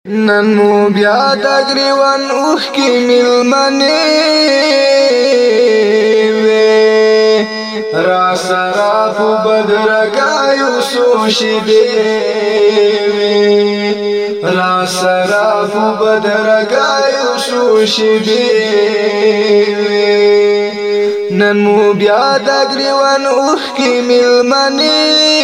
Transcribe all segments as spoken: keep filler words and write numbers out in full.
نن مو بیا د ګریوان اوښ کې مېلمنې وې را سره په بدرګایو څو شېبې وې را سره په بدرګایو څو شېبې وې نن مو بیا د ګریوان اوښ کې مېلمنې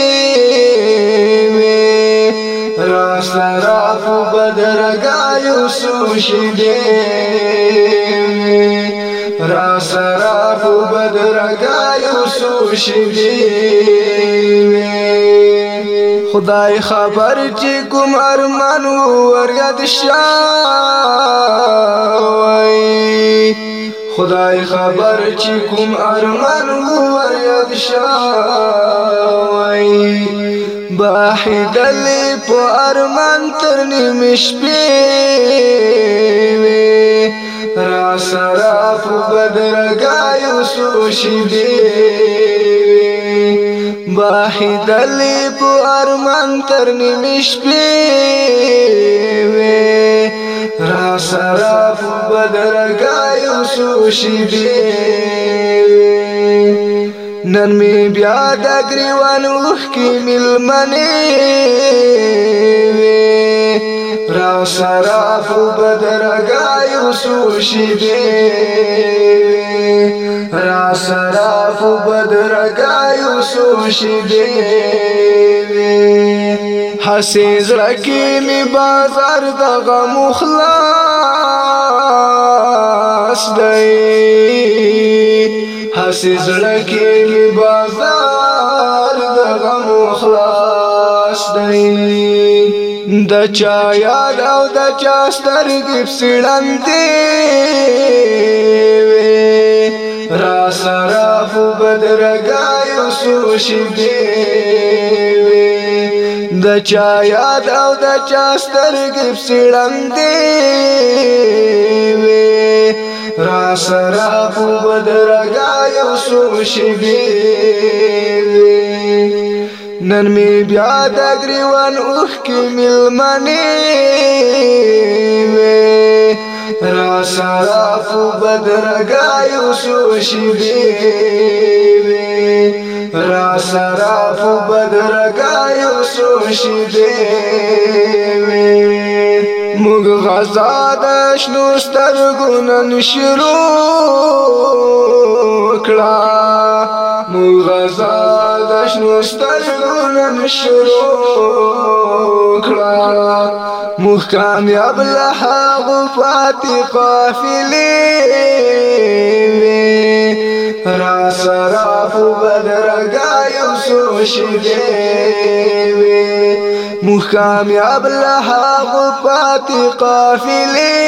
را سره په بدرګایو څو شېبې را سره په بدرګایو څو شېبې خدای خبر چې کوم ارمان ورګد شوی خدای خبر چې کوم ارمان ورګد شوی باحدل په ارمان تر نیمې شپې را سره په بدرګایو څو شېبې باحدل په ارمان تر نیمې شپې را سره په بدرګایو څو شېبې نن می بیا د ګریوان اوښ کې مېلمنې را سره په بدرګایو څو شېبې را سره په بدرګایو څو شېبې هسې زړه کې مې بازار د غمو خلاص دی هسې زړه کې مې بازار د غمو خلاص دی د چا یاد او د چا سترګې پسې ړندې را سره په بدرګایو څو شېبې د چا یاد او د چا سترګې پسې ړندې را سره په بدرګایو څو شېبې نن می بیا د ګریوان اوښ کې مېلمنې را سره په بدرګایو څو شېبې را سره په بدرګایو څو شېبې موږ غزا د شنو سترګو نن شروع کړه موږ غزا د شنو سترګو نن شروع کړه موږ کامیاب له هغو پاتې قافلې را سره په بدرګایو څو شېبې موږ کامیاب له هغو پاتې قافلې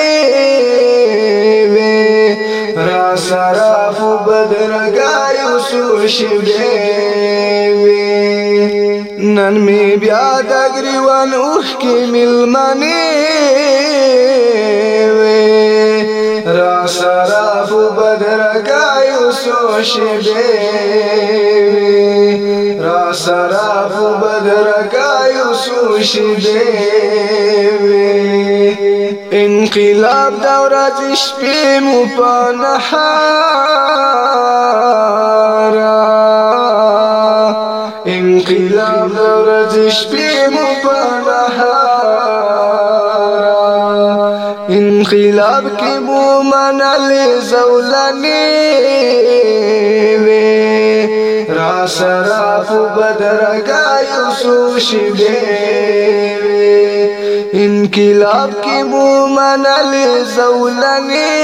را سره په بدرګایو څو شېبې نن می بیا د ګریوان اوښ کې مېلمنې را سره په بدرګایو څو شېبې را سره په بدرګایو څو شېبې انقلاب د ورځې شپې مو په نهار انقلاب د ورځې شپې مو په نهار انقلاب کې مو منلې زولنې را سره په بدرګایو څو شېبې انقلاب کې مو منلې زولنې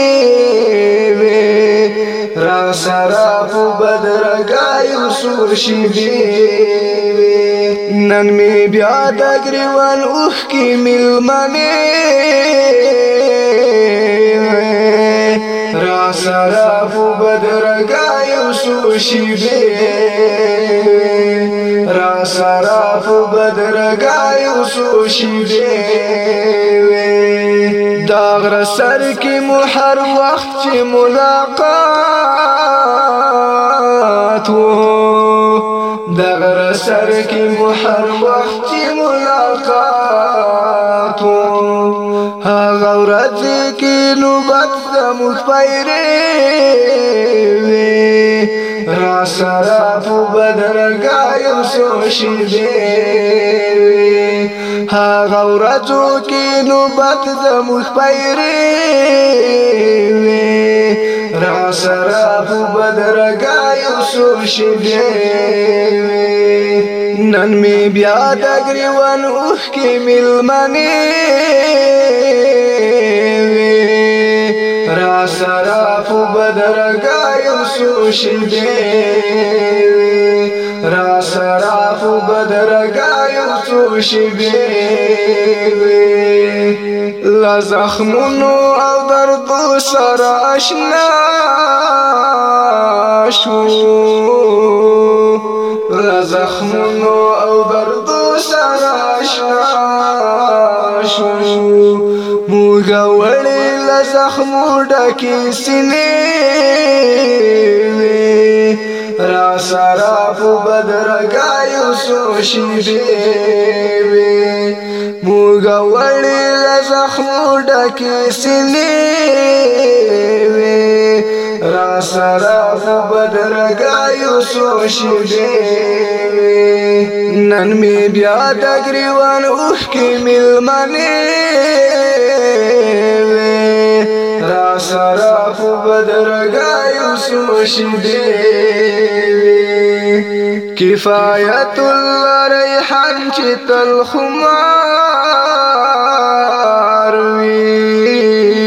را سره په بدرګایو څو شېبې نن می بیا د ګریوان اوښ کې مېلمنې را سره په بدرګایو څو شېبې را سره په بدرګایو څو شېبې دا غره سر کې مو هر وخت چې ملاقات وو دا غره سر کې مو هر وخت چې ملاقات وو ورځې کې نوبت زموږ پیرې وي را سره په بدرګاه یو څو شېبې وي هغه ورځو کې نوبت زموږ پیرې وي را سره په بدرګاه یو څو شېبې وي نن می بیا د ګریوان اوښکې مېلمنې وي را سره په بدرګاه یو څو شېبې وي را سره په بدرګاه یو څو شېبې وي له زخمونو او دردو سره اشنا شو له زخمونو او دردو سره اشنا شو موږ وړې له زخمو ډکې سینې وي را سره په بدرګاه یو څو شېبې وي موږ وړې له زخمو ډکې سینې وي را سره په بدرګاه یو څو شېبې وي نن می بیا د ګریوان اوښکې مېلمنې وي را سره په بدرګاه یو څو شېبې وي کفایت الله ریحان چې تل خمار وي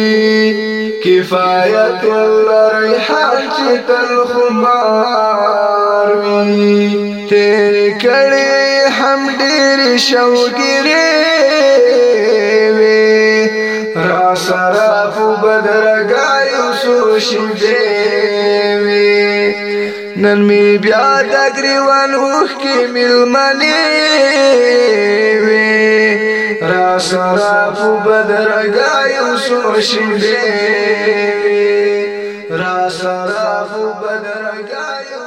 کفایت الله ریحان چې تل خمار وي تیر کړي هم ډېر شوګیرې وي را سره په بدرګاه یو څو شېبې وي نن می بیا د ګریوان اوښکې مېلمنې وي را سره په بدرګاه یو څو شېبې وي را سره په بدرګاه